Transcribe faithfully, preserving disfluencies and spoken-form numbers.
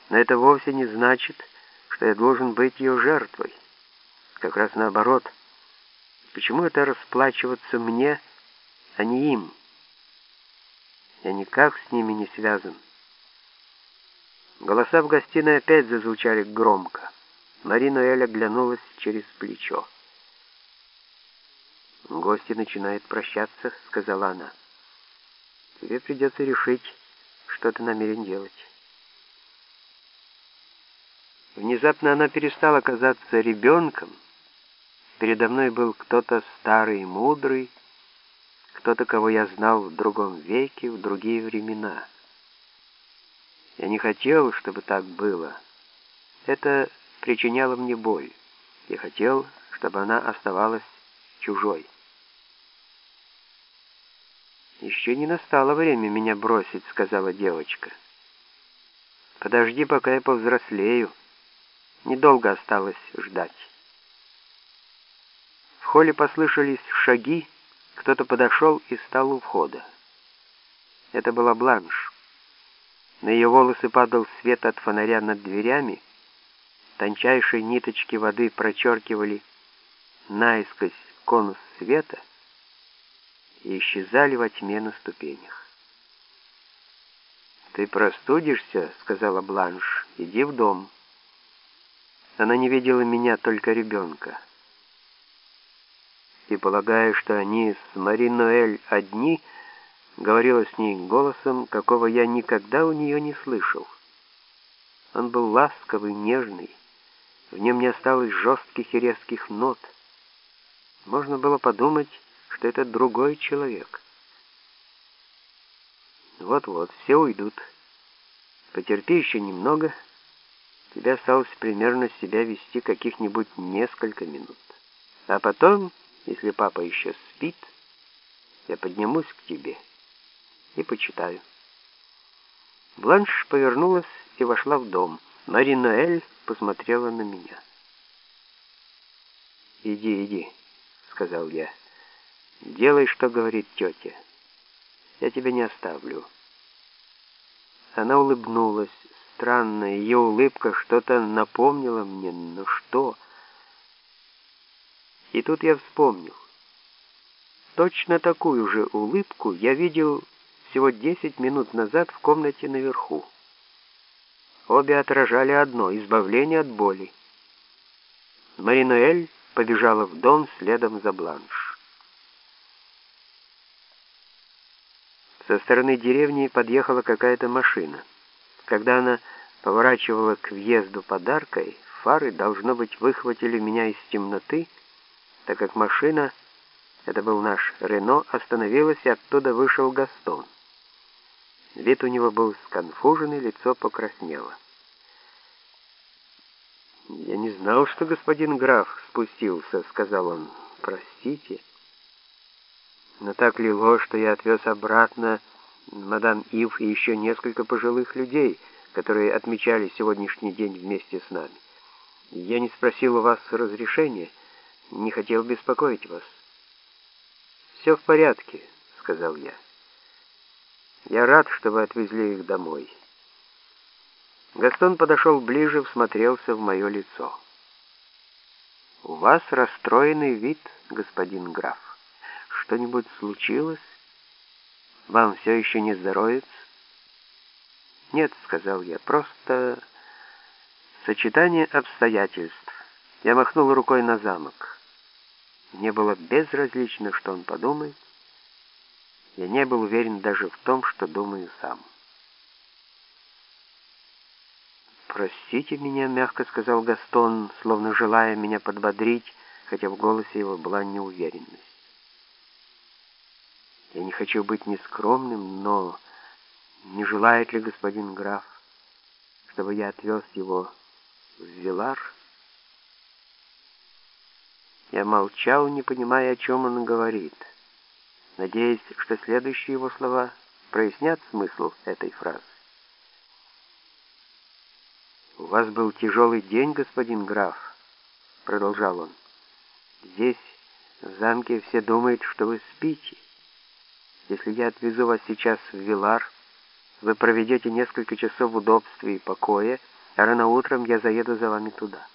Но это вовсе не значит, что я должен быть ее жертвой. Как раз наоборот. Почему это расплачиваться мне, а не им? Я никак с ними не связан. Голоса в гостиной опять зазвучали громко. Мари Ноэль оглянулась через плечо. «Гости начинают прощаться», — сказала она. «Тебе придется решить, что ты намерен делать». Внезапно она перестала казаться ребенком. Передо мной был кто-то старый и мудрый, кто-то, кого я знал в другом веке, в другие времена. Я не хотел, чтобы так было. Это причиняло мне боль. Я хотел, чтобы она оставалась чужой. «Еще не настало время меня бросить», — сказала девочка. «Подожди, пока я повзрослею. Недолго осталось ждать». В холле послышались шаги, кто-то подошел и стал у входа. Это была Бланш. На ее волосы падал свет от фонаря над дверями, тончайшие ниточки воды прочеркивали наискось конус света и исчезали во тьме на ступенях. «Ты простудишься», — сказала Бланш, — «иди в дом». Она не видела меня, только ребенка. И, полагая, что они с Мари Ноэль одни, говорила с ней голосом, какого я никогда у нее не слышал. Он был ласковый, нежный, в нем не осталось жестких и резких нот. Можно было подумать, что это другой человек. «Вот-вот, все уйдут. Потерпи еще немного. Тебе осталось примерно себя вести каких-нибудь несколько минут. А потом, если папа еще спит, я поднимусь к тебе и почитаю». Бланш повернулась и вошла в дом. Мари Ноэль посмотрела на меня. «Иди, иди», — сказал я. «Делай, что говорит тетя. Я тебя не оставлю». Она улыбнулась. Странно, ее улыбка что-то напомнила мне, но что? И тут я вспомнил. Точно такую же улыбку я видел всего десять минут назад в комнате наверху. Обе отражали одно — избавление от боли. Мари Ноэль побежала в дом следом за Бланш. Со стороны деревни подъехала какая-то машина. Когда она поворачивала к въезду подаркой, фары, должно быть, выхватили меня из темноты, так как машина, это был наш Рено, остановилась, и оттуда вышел Гастон. Вид у него был сконфуженный, лицо покраснело. «Я не знал, что господин граф спустился», — сказал он. «Простите. Но так лило, что я отвез обратно мадам Ив и еще несколько пожилых людей, которые отмечали сегодняшний день вместе с нами. Я не спросил у вас разрешения, не хотел беспокоить вас». «Все в порядке», — сказал я. «Я рад, что вы отвезли их домой». Гастон подошел ближе, всмотрелся в мое лицо. «У вас расстроенный вид, господин граф. Что-нибудь случилось? Вам все еще не здоровится?» «Нет», — сказал я, — «просто сочетание обстоятельств». Я махнул рукой на замок. Мне было безразлично, что он подумает. Я не был уверен даже в том, что думаю сам. «Простите меня», — мягко сказал Гастон, словно желая меня подбодрить, хотя в голосе его была неуверенность. «Я не хочу быть нескромным, но не желает ли господин граф, чтобы я отвез его в Вилар?» Я молчал, не понимая, о чем он говорит, надеясь, что следующие его слова прояснят смысл этой фразы. «У вас был тяжелый день, господин граф», — продолжал он. «Здесь, в замке, все думают, что вы спите. Если я отвезу вас сейчас в Вилар, Вы проведете несколько часов в удобстве и покое, а рано утром я заеду за вами туда.